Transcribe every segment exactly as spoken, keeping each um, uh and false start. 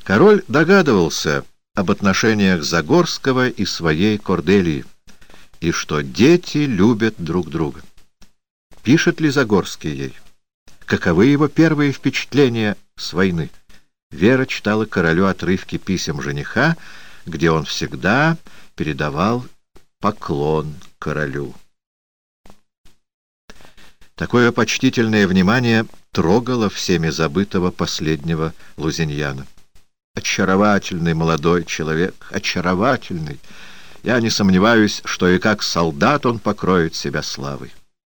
Король догадывался об отношениях Загорского и своей Корделии, и что дети любят друг друга. Пишет ли Загорский ей? Каковы его первые впечатления с войны? Вера читала королю отрывки писем жениха, где он всегда передавал поклон королю. Такое почтительное внимание трогало всеми забытого последнего Лузиньяна. Очаровательный молодой человек, очаровательный. Я не сомневаюсь, что и как солдат он покроет себя славой.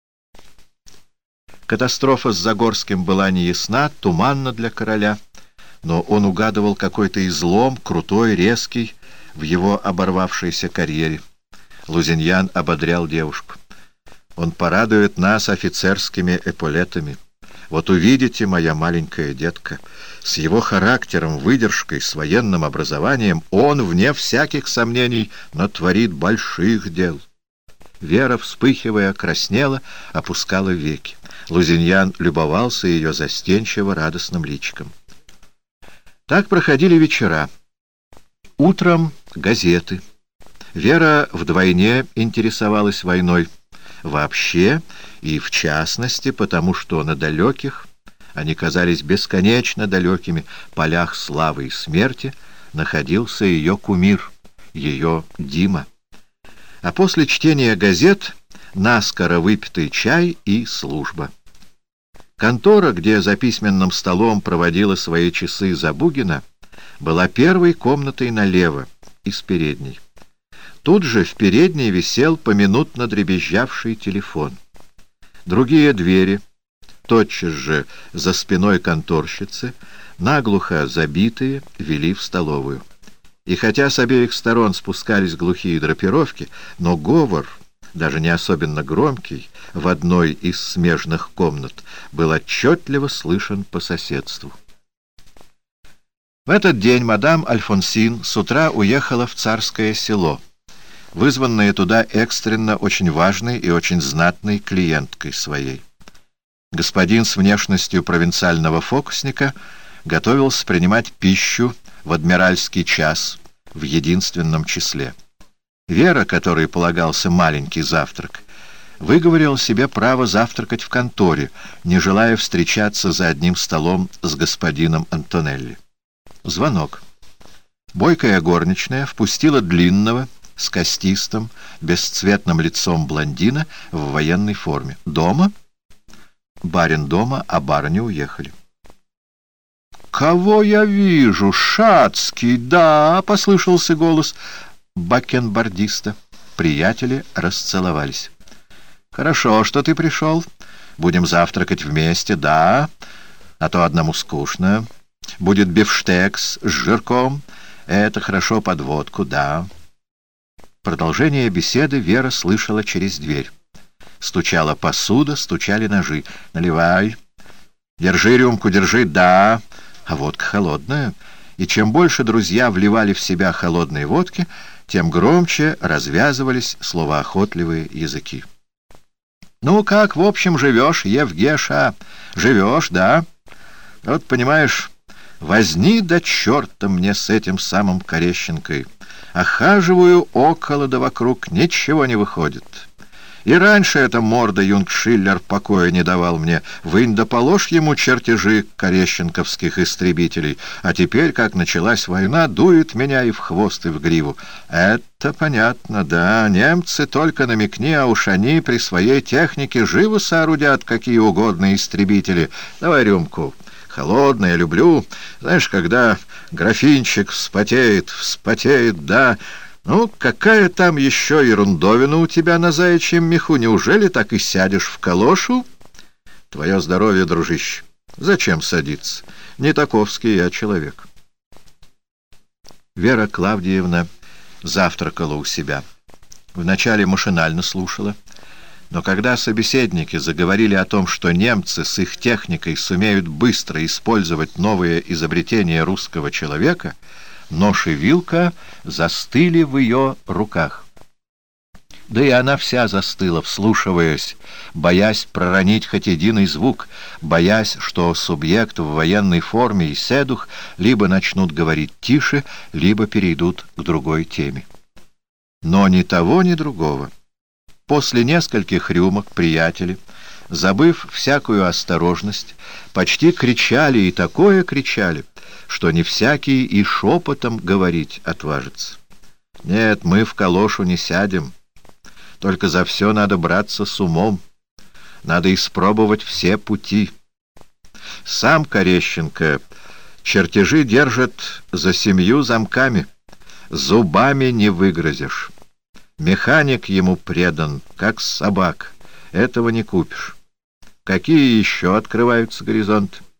Катастрофа с Загорским была неясна, туманна для короля, но он угадывал какой-то излом, крутой, резкий, в его оборвавшейся карьере. Лузиньян ободрял девушку. Он порадует нас офицерскими эполетами. Вот увидите, моя маленькая детка, с его характером, выдержкой, с военным образованием он, вне всяких сомнений, натворит больших дел. Вера, вспыхивая, краснела, опускала веки. Лузиньян любовался ее застенчиво радостным личиком. Так проходили вечера. Утром газеты. Вера вдвойне интересовалась войной. Вообще и в частности, потому что на далеких, они казались бесконечно далекими, полях славы и смерти находился ее кумир, ее Дима. А после чтения газет наскоро выпитый чай и служба. Контора, где за письменным столом проводила свои часы Забугина, была первой комнатой налево, из передней. Тут же в передней висел поминутно дребезжавший телефон. Другие двери, тотчас же за спиной конторщицы, наглухо забитые, вели в столовую. И хотя с обеих сторон спускались глухие драпировки, но говор, даже не особенно громкий, в одной из смежных комнат, был отчетливо слышен по соседству. В этот день мадам Альфонсин с утра уехала в Царское село, вызванная туда экстренно очень важной и очень знатной клиенткой своей. Господин с внешностью провинциального фокусника готовился принимать пищу в адмиральский час в единственном числе. Вера, которой полагался маленький завтрак, выговорила себе право завтракать в конторе, не желая встречаться за одним столом с господином Антонелли. Звонок. Бойкая горничная впустила длинного, с костистым, бесцветным лицом блондина в военной форме. «Дома?» «Барин дома, а барыни уехали». «Кого я вижу? Шацкий, да!» — послышался голос бакенбардиста. Приятели расцеловались. «Хорошо, что ты пришел. Будем завтракать вместе, да? А то одному скучно. Будет бифштекс с жирком. Это хорошо под водку, да?» Продолжение беседы Вера слышала через дверь. Стучала посуда, стучали ножи. «Наливай. Держи рюмку, держи, да. А водка холодная». И чем больше друзья вливали в себя холодной водки, тем громче развязывались словоохотливые языки. «Ну как, в общем, живешь, Евгеша? Живешь, да? Вот, понимаешь, возни до черта мне с этим самым Корещенкой. Охаживаю около да вокруг, ничего не выходит. И раньше эта морда Юнгшиллер покоя не давал мне. Вынь да положь ему чертежи корещенковских истребителей. А теперь, как началась война, дует меня и в хвост, и в гриву. Это понятно, да. Немцы только намекни, а уж они при своей технике живо соорудят какие угодно истребители. Давай рюмку. Холодное люблю. Знаешь, когда графинчик вспотеет, вспотеет, да... «Ну, какая там еще ерундовина у тебя на заячьем меху? Неужели так и сядешь в калошу?» «Твое здоровье, дружище. Зачем садиться? Не таковский я человек». Вера Клавдиевна завтракала у себя. Вначале машинально слушала, но когда собеседники заговорили о том, что немцы с их техникой сумеют быстро использовать новые изобретения русского человека, нож и вилка застыли в ее руках. Да и она вся застыла, вслушиваясь, боясь проронить хоть единый звук, боясь, что субъект в военной форме и седух либо начнут говорить тише, либо перейдут к другой теме. Но ни того, ни другого. После нескольких рюмок приятели, забыв всякую осторожность, почти кричали, и такое кричали, что не всякий и шепотом говорить отважится. Нет, мы в калошу не сядем. Только за все надо браться с умом. Надо испробовать все пути. Сам Корещенко чертежи держит за семью замками. Зубами не выгрызешь. Механик ему предан, как собак. Этого не купишь. Какие еще открываются горизонты?